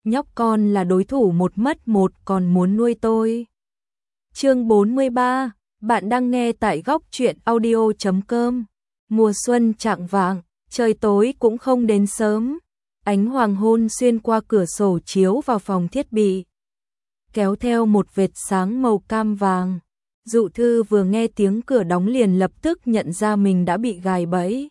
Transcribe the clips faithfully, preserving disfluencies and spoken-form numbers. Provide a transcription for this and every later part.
nhóc con là đối thủ một mất một còn muốn nuôi tôi. Chương bốn mươi ba, bạn đang nghe tại góc truyện audio chấm com. Mùa xuân chạng vạng, trời tối cũng không đến sớm, ánh hoàng hôn xuyên qua cửa sổ chiếu vào phòng thiết bị, kéo theo một vệt sáng màu cam vàng. Dụ Thư vừa nghe tiếng cửa đóng liền lập tức nhận ra mình đã bị gài bẫy.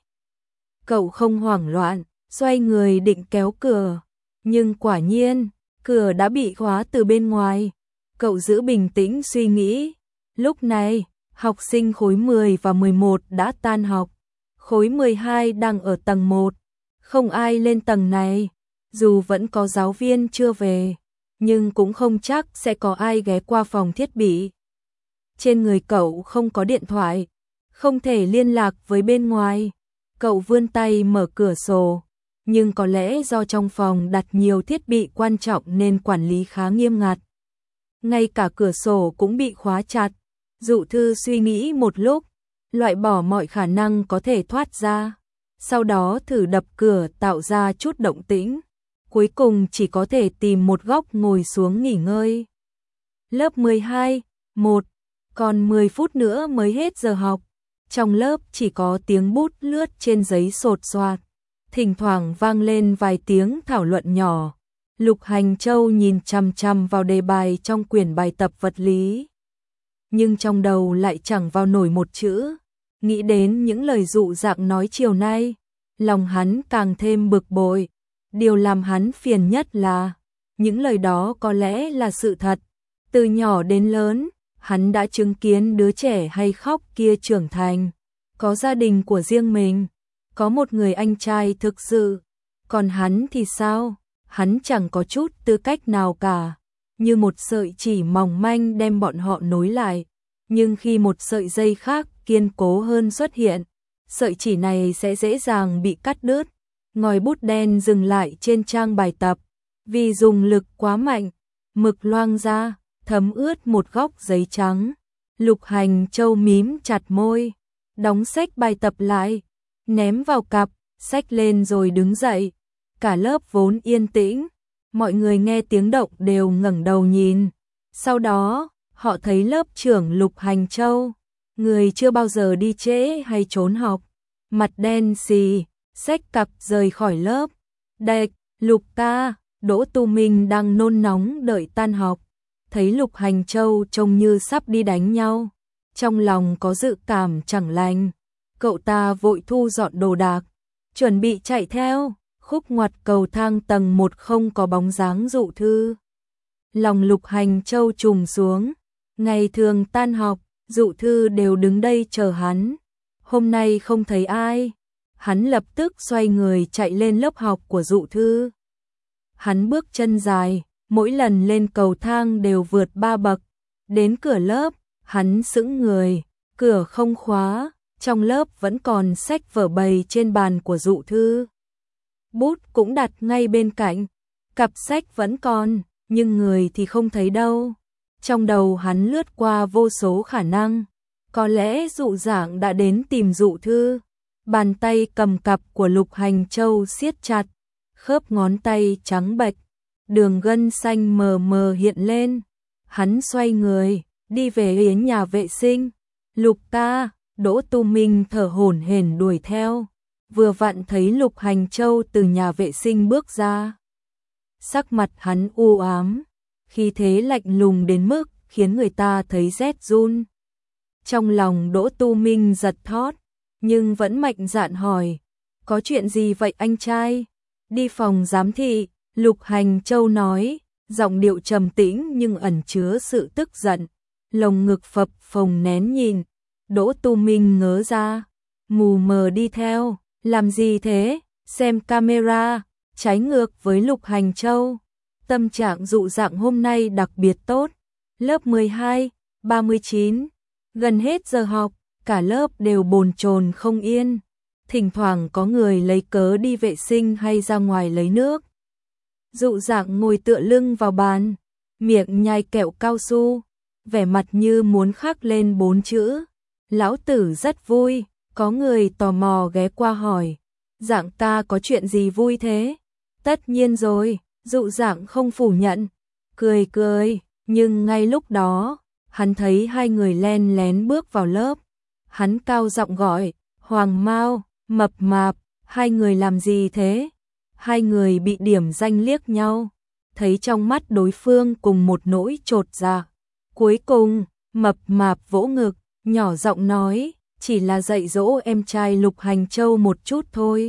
Cậu không hoảng loạn, xoay người định kéo cửa, nhưng quả nhiên, cửa đã bị khóa từ bên ngoài. Cậu giữ bình tĩnh suy nghĩ. Lúc này, học sinh khối mười và mười một đã tan học. Khối mười hai đang ở tầng một. Không ai lên tầng này. Dù vẫn có giáo viên chưa về, nhưng cũng không chắc sẽ có ai ghé qua phòng thiết bị. Trên người cậu không có điện thoại, không thể liên lạc với bên ngoài. Cậu vươn tay mở cửa sổ, nhưng có lẽ do trong phòng đặt nhiều thiết bị quan trọng nên quản lý khá nghiêm ngặt. Ngay cả cửa sổ cũng bị khóa chặt. Dụ Thư suy nghĩ một lúc, loại bỏ mọi khả năng có thể thoát ra. Sau đó thử đập cửa tạo ra chút động tĩnh. Cuối cùng chỉ có thể tìm một góc ngồi xuống nghỉ ngơi. Lớp mười hai, một, còn mười phút nữa mới hết giờ học. Trong lớp chỉ có tiếng bút lướt trên giấy sột soạt. Thỉnh thoảng vang lên vài tiếng thảo luận nhỏ. Lục Hành Châu nhìn chằm chằm vào đề bài trong quyển bài tập vật lý. Nhưng trong đầu lại chẳng vào nổi một chữ. Nghĩ đến những lời dụ dạng nói chiều nay, lòng hắn càng thêm bực bội. Điều làm hắn phiền nhất là, những lời đó có lẽ là sự thật. Từ nhỏ đến lớn, hắn đã chứng kiến đứa trẻ hay khóc kia trưởng thành, có gia đình của riêng mình, có một người anh trai thực sự. Còn hắn thì sao? Hắn chẳng có chút tư cách nào cả, như một sợi chỉ mỏng manh đem bọn họ nối lại. Nhưng khi một sợi dây khác kiên cố hơn xuất hiện, sợi chỉ này sẽ dễ dàng bị cắt đứt. Ngòi bút đen dừng lại trên trang bài tập, vì dùng lực quá mạnh, mực loang ra, thấm ướt một góc giấy trắng. Lục Hành Châu mím chặt môi, đóng sách bài tập lại, ném vào cặp, xách lên rồi đứng dậy. Cả lớp vốn yên tĩnh, mọi người nghe tiếng động đều ngẩng đầu nhìn. Sau đó, họ thấy lớp trưởng Lục Hành Châu, người chưa bao giờ đi trễ hay trốn học, mặt đen xì, xách cặp rời khỏi lớp. Đệch, Lục ca, Đỗ Tu Minh đang nôn nóng đợi tan học, thấy Lục Hành Châu trông như sắp đi đánh nhau, trong lòng có dự cảm chẳng lành. Cậu ta vội thu dọn đồ đạc, chuẩn bị chạy theo. Khúc ngoặt cầu thang tầng một không có bóng dáng Dụ Thư. Lòng Lục Hành Châu trùng xuống. Ngày thường tan học, Dụ Thư đều đứng đây chờ hắn. Hôm nay không thấy ai. Hắn lập tức xoay người chạy lên lớp học của Dụ Thư. Hắn bước chân dài, mỗi lần lên cầu thang đều vượt ba bậc. Đến cửa lớp, hắn sững người, cửa không khóa, trong lớp vẫn còn sách vở bày trên bàn của Dụ Thư. Bút cũng đặt ngay bên cạnh, cặp sách vẫn còn, nhưng người thì không thấy đâu. Trong đầu hắn lướt qua vô số khả năng, có lẽ Dụ Dạng đã đến tìm Dụ Thư. Bàn tay cầm cặp của Lục Hành Châu siết chặt, khớp ngón tay trắng bệch, đường gân xanh mờ mờ hiện lên. Hắn xoay người, đi về yến nhà vệ sinh. Lục ca, Đỗ Tu Minh thở hổn hển đuổi theo. Vừa vặn thấy Lục Hành Châu từ nhà vệ sinh bước ra. Sắc mặt hắn u ám, khí thế lạnh lùng đến mức khiến người ta thấy rét run. Trong lòng Đỗ Tu Minh giật thót, nhưng vẫn mạnh dạn hỏi, có chuyện gì vậy anh trai? Đi phòng giám thị, Lục Hành Châu nói, giọng điệu trầm tĩnh nhưng ẩn chứa sự tức giận. Lồng ngực phập phồng nén nhìn. Đỗ Tu Minh ngớ ra, mù mờ đi theo. Làm gì thế? Xem camera, trái ngược với Lục Hành Châu. Tâm trạng Dụ Dạng hôm nay đặc biệt tốt. Lớp mười hai, ba mươi chín, gần hết giờ học, cả lớp đều bồn chồn không yên. Thỉnh thoảng có người lấy cớ đi vệ sinh hay ra ngoài lấy nước. Dụ Dạng ngồi tựa lưng vào bàn, miệng nhai kẹo cao su, vẻ mặt như muốn khắc lên bốn chữ. Lão tử rất vui. Có người tò mò ghé qua hỏi, Dạng ca có chuyện gì vui thế? Tất nhiên rồi, Dụ Dạng không phủ nhận, cười cười, nhưng ngay lúc đó, hắn thấy hai người len lén bước vào lớp. Hắn cao giọng gọi, Hoàng Mao, Mập Mạp, hai người làm gì thế? Hai người bị điểm danh liếc nhau, thấy trong mắt đối phương cùng một nỗi chột dạ. Cuối cùng, Mập Mạp vỗ ngực, nhỏ giọng nói, chỉ là dạy dỗ em trai Lục Hành Châu một chút thôi.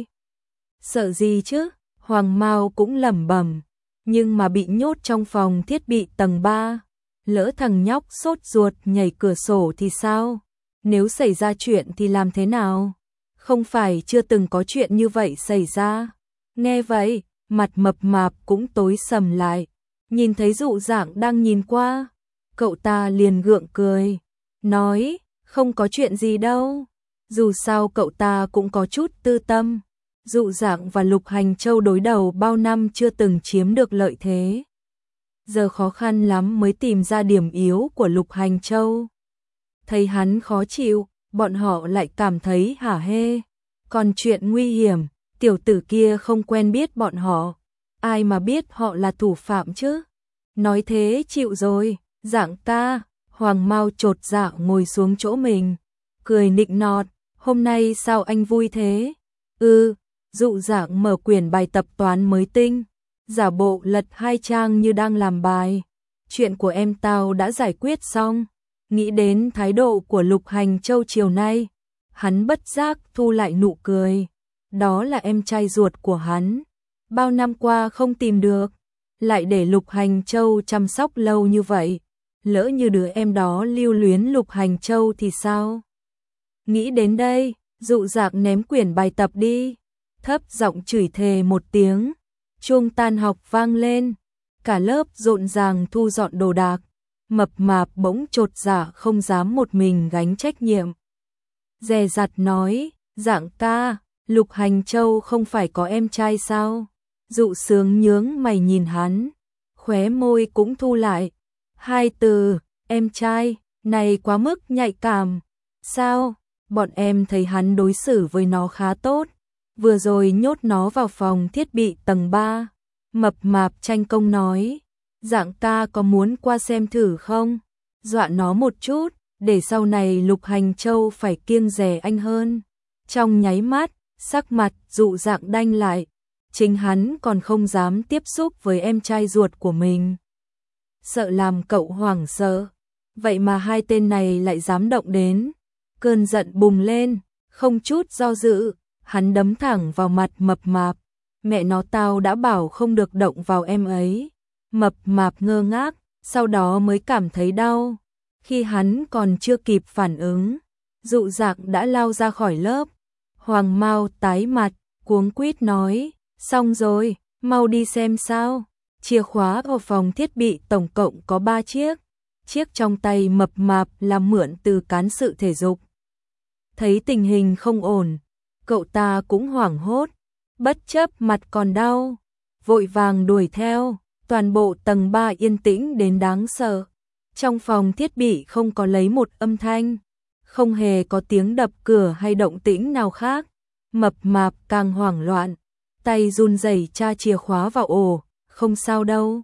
Sợ gì chứ? Hoàng Mao cũng lẩm bẩm, nhưng mà bị nhốt trong phòng thiết bị tầng ba, lỡ thằng nhóc sốt ruột nhảy cửa sổ thì sao? Nếu xảy ra chuyện thì làm thế nào? Không phải chưa từng có chuyện như vậy xảy ra. Nghe vậy, mặt Mập Mạp cũng tối sầm lại, nhìn thấy Dụ Dạng đang nhìn qua, cậu ta liền gượng cười, nói, không có chuyện gì đâu. Dù sao cậu ta cũng có chút tư tâm. Dụ Dạng và Lục Hành Châu đối đầu bao năm chưa từng chiếm được lợi thế. Giờ khó khăn lắm mới tìm ra điểm yếu của Lục Hành Châu. Thấy hắn khó chịu, bọn họ lại cảm thấy hả hê. Còn chuyện nguy hiểm, tiểu tử kia không quen biết bọn họ. Ai mà biết họ là thủ phạm chứ? Nói thế chịu rồi, Dạng ca. Hoàng Mao chột dạ ngồi xuống chỗ mình, cười nịnh nọt, hôm nay sao anh vui thế? Ừ, Dụ Dạng mở quyển bài tập toán mới tinh, giả bộ lật hai trang như đang làm bài. Chuyện của em tao đã giải quyết xong. Nghĩ đến thái độ của Lục Hành Châu chiều nay, hắn bất giác thu lại nụ cười. Đó là em trai ruột của hắn, bao năm qua không tìm được, lại để Lục Hành Châu chăm sóc lâu như vậy. Lỡ như đứa em đó lưu luyến Lục Hành Châu thì sao? Nghĩ đến đây, Dụ Dạng ném quyển bài tập đi, thấp giọng chửi thề một tiếng. Chuông tan học vang lên, cả lớp rộn ràng thu dọn đồ đạc. Mập Mạp bỗng chột dạ không dám một mình gánh trách nhiệm. Dè dặt nói, Dạng ca, Lục Hành Châu không phải có em trai sao? Dụ Sướng nhướng mày nhìn hắn, khóe môi cũng thu lại. Hai từ, em trai, này quá mức nhạy cảm. Sao? Bọn em thấy hắn đối xử với nó khá tốt. Vừa rồi nhốt nó vào phòng thiết bị tầng ba. Mập Mạp tranh công nói, Dạng ca có muốn qua xem thử không? Dọa nó một chút, để sau này Lục Hành Châu phải kiêng dè anh hơn. Trong nháy mắt, sắc mặt Dụ Dạng đanh lại. Chính hắn còn không dám tiếp xúc với em trai ruột của mình, sợ làm cậu hoảng sợ. Vậy mà hai tên này lại dám động đến. Cơn giận bùng lên, không chút do dự, hắn đấm thẳng vào mặt Mập Mạp. Mẹ nó, tao đã bảo không được động vào em ấy. Mập Mạp ngơ ngác, sau đó mới cảm thấy đau. Khi hắn còn chưa kịp phản ứng, Dụ Dạng đã lao ra khỏi lớp. Hoàng Mao tái mặt, cuống quýt nói, xong rồi, mau đi xem sao. Chìa khóa ở phòng thiết bị tổng cộng có ba chiếc. Chiếc trong tay Mập Mạp là mượn từ cán sự thể dục. Thấy tình hình không ổn, cậu ta cũng hoảng hốt, bất chấp mặt còn đau, vội vàng đuổi theo. Toàn bộ tầng ba yên tĩnh đến đáng sợ. Trong phòng thiết bị không có lấy một âm thanh, không hề có tiếng đập cửa hay động tĩnh nào khác. Mập Mạp càng hoảng loạn, tay run rẩy tra chìa khóa vào ổ. Không sao đâu,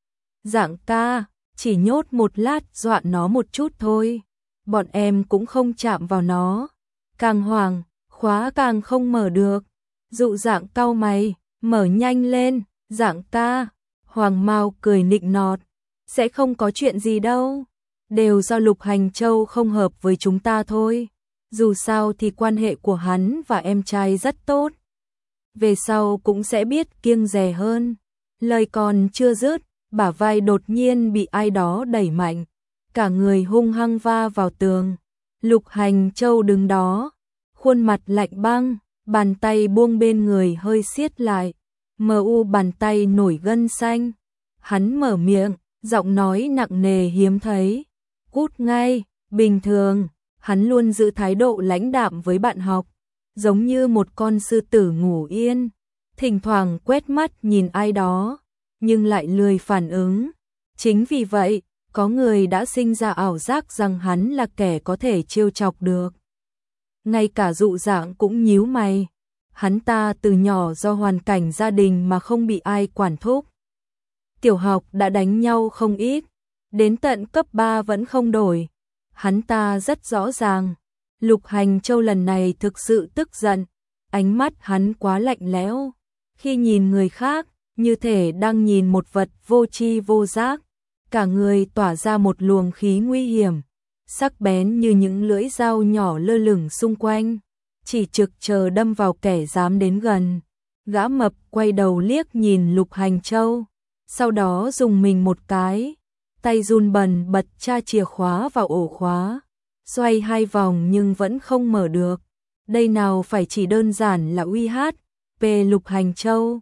Dạng ca, chỉ nhốt một lát dọa nó một chút thôi. Bọn em cũng không chạm vào nó. Càng hoảng, khóa càng không mở được. Dụ Dạng cau mày, mở nhanh lên. Dạng ca. Hoàng Mao cười nịnh nọt, sẽ không có chuyện gì đâu. Đều do Lục Hành Châu không hợp với chúng ta thôi. Dù sao thì quan hệ của hắn và em trai rất tốt. Về sau cũng sẽ biết kiêng dè hơn. Lời còn chưa dứt, bả vai đột nhiên bị ai đó đẩy mạnh. Cả người hung hăng va vào tường. Lục Hành Châu đứng đó, khuôn mặt lạnh băng, bàn tay buông bên người hơi siết lại. Mờ u bàn tay nổi gân xanh. Hắn mở miệng, giọng nói nặng nề hiếm thấy. Cút ngay. Bình thường, hắn luôn giữ thái độ lãnh đạm với bạn học, giống như một con sư tử ngủ yên, thỉnh thoảng quét mắt nhìn ai đó, nhưng lại lười phản ứng. Chính vì vậy, có người đã sinh ra ảo giác rằng hắn là kẻ có thể trêu chọc được. Ngay cả Dụ Dạng cũng nhíu mày. Hắn ta từ nhỏ do hoàn cảnh gia đình mà không bị ai quản thúc, tiểu học đã đánh nhau không ít, đến tận cấp ba vẫn không đổi. Hắn ta rất rõ ràng, Lục Hành Châu lần này thực sự tức giận, ánh mắt hắn quá lạnh lẽo, khi nhìn người khác, như thể đang nhìn một vật vô tri vô giác, cả người tỏa ra một luồng khí nguy hiểm, sắc bén như những lưỡi dao nhỏ lơ lửng xung quanh, chỉ trực chờ đâm vào kẻ dám đến gần. Gã mập quay đầu liếc nhìn Lục Hành Châu, sau đó dùng mình một cái, tay run bần bật tra chìa khóa vào ổ khóa, xoay hai vòng nhưng vẫn không mở được. Đây nào phải chỉ đơn giản là uy hát về Lục Hành Châu,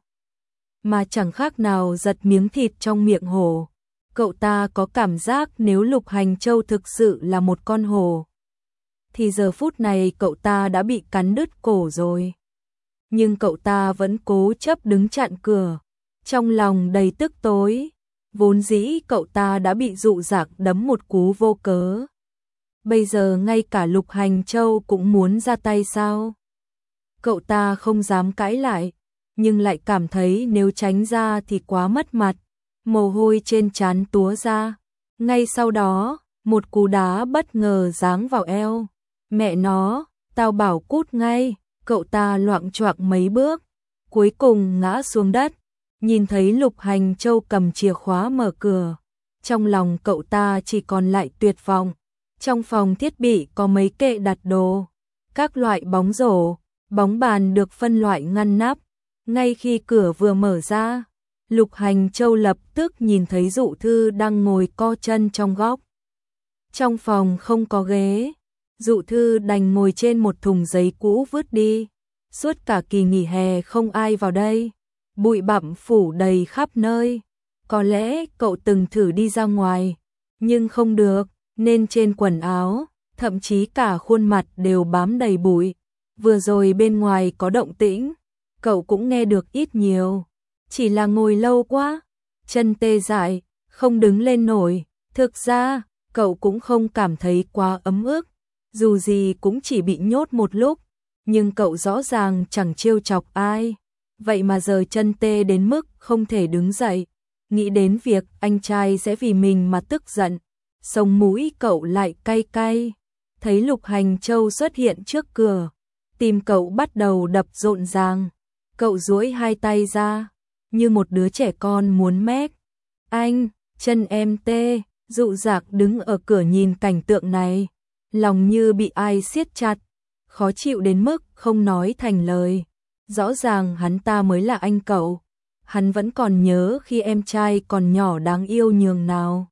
mà chẳng khác nào giật miếng thịt trong miệng hổ. Cậu ta có cảm giác nếu Lục Hành Châu thực sự là một con hổ, thì giờ phút này cậu ta đã bị cắn đứt cổ rồi. Nhưng cậu ta vẫn cố chấp đứng chặn cửa, trong lòng đầy tức tối, vốn dĩ cậu ta đã bị dụ dạc đấm một cú vô cớ. Bây giờ ngay cả Lục Hành Châu cũng muốn ra tay sao? Cậu ta không dám cãi lại, nhưng lại cảm thấy nếu tránh ra thì quá mất mặt, mồ hôi trên trán túa ra. Ngay sau đó, một cú đá bất ngờ giáng vào eo. Mẹ nó, tao bảo cút ngay, cậu ta loạng choạng mấy bước, cuối cùng ngã xuống đất, nhìn thấy Lục Hành Châu cầm chìa khóa mở cửa. Trong lòng cậu ta chỉ còn lại tuyệt vọng. Trong phòng thiết bị có mấy kệ đặt đồ, các loại bóng rổ, bóng bàn được phân loại ngăn nắp. Ngay khi cửa vừa mở ra, Lục Hành Châu lập tức nhìn thấy Dụ Thư đang ngồi co chân trong góc. Trong phòng không có ghế, Dụ Thư đành ngồi trên một thùng giấy cũ vứt đi. Suốt cả kỳ nghỉ hè không ai vào đây, bụi bặm phủ đầy khắp nơi. Có lẽ cậu từng thử đi ra ngoài, nhưng không được, nên trên quần áo, thậm chí cả khuôn mặt đều bám đầy bụi. Vừa rồi bên ngoài có động tĩnh, cậu cũng nghe được ít nhiều, chỉ là ngồi lâu quá, chân tê dại, không đứng lên nổi. Thực ra, cậu cũng không cảm thấy quá ấm ức, dù gì cũng chỉ bị nhốt một lúc, nhưng cậu rõ ràng chẳng trêu chọc ai, vậy mà giờ chân tê đến mức không thể đứng dậy. Nghĩ đến việc anh trai sẽ vì mình mà tức giận, sống mũi cậu lại cay cay. Thấy Lục Hành Châu xuất hiện trước cửa, tim cậu bắt đầu đập rộn ràng. Cậu duỗi hai tay ra, như một đứa trẻ con muốn mét. Anh, chân em tê. Dụ Dạc đứng ở cửa nhìn cảnh tượng này, lòng như bị ai siết chặt, khó chịu đến mức không nói thành lời. Rõ ràng hắn ta mới là anh cậu, hắn vẫn còn nhớ khi em trai còn nhỏ đáng yêu nhường nào.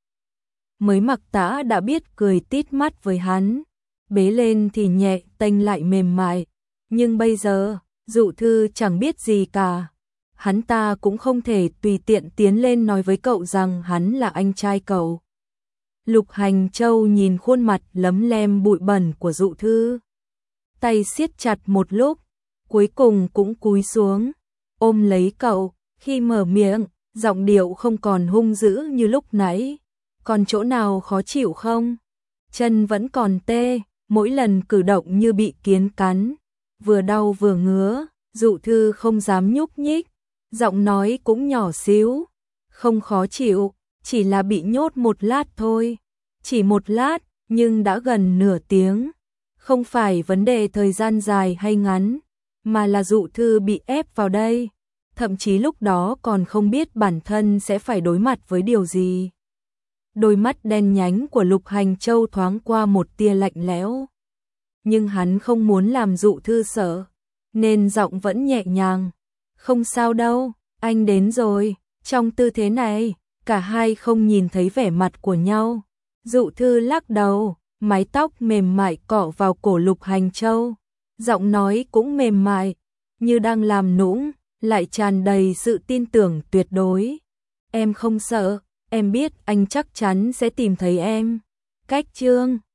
Mới mặc tã đã biết cười tít mắt với hắn, bế lên thì nhẹ tênh lại mềm mại, nhưng bây giờ, Dụ Thư chẳng biết gì cả. Hắn ta cũng không thể tùy tiện tiến lên nói với cậu rằng hắn là anh trai cậu. Lục Hành Châu nhìn khuôn mặt lấm lem bụi bẩn của Dụ Thư, tay siết chặt một lúc, cuối cùng cũng cúi xuống, ôm lấy cậu. Khi mở miệng, giọng điệu không còn hung dữ như lúc nãy. Còn chỗ nào khó chịu không? Chân vẫn còn tê, mỗi lần cử động như bị kiến cắn, vừa đau vừa ngứa. Dụ Thư không dám nhúc nhích, giọng nói cũng nhỏ xíu. Không khó chịu, chỉ là bị nhốt một lát thôi. Chỉ một lát, nhưng đã gần nửa tiếng. Không phải vấn đề thời gian dài hay ngắn, mà là Dụ Thư bị ép vào đây. Thậm chí lúc đó còn không biết bản thân sẽ phải đối mặt với điều gì. Đôi mắt đen nhánh của Lục Hành Châu thoáng qua một tia lạnh lẽo. Nhưng hắn không muốn làm Dụ Thư sợ, nên giọng vẫn nhẹ nhàng. Không sao đâu, anh đến rồi. Trong tư thế này, cả hai không nhìn thấy vẻ mặt của nhau. Dụ Thư lắc đầu, mái tóc mềm mại cọ vào cổ Lục Hành Châu. Giọng nói cũng mềm mại, như đang làm nũng, lại tràn đầy sự tin tưởng tuyệt đối. Em không sợ, em biết anh chắc chắn sẽ tìm thấy em. Cách chương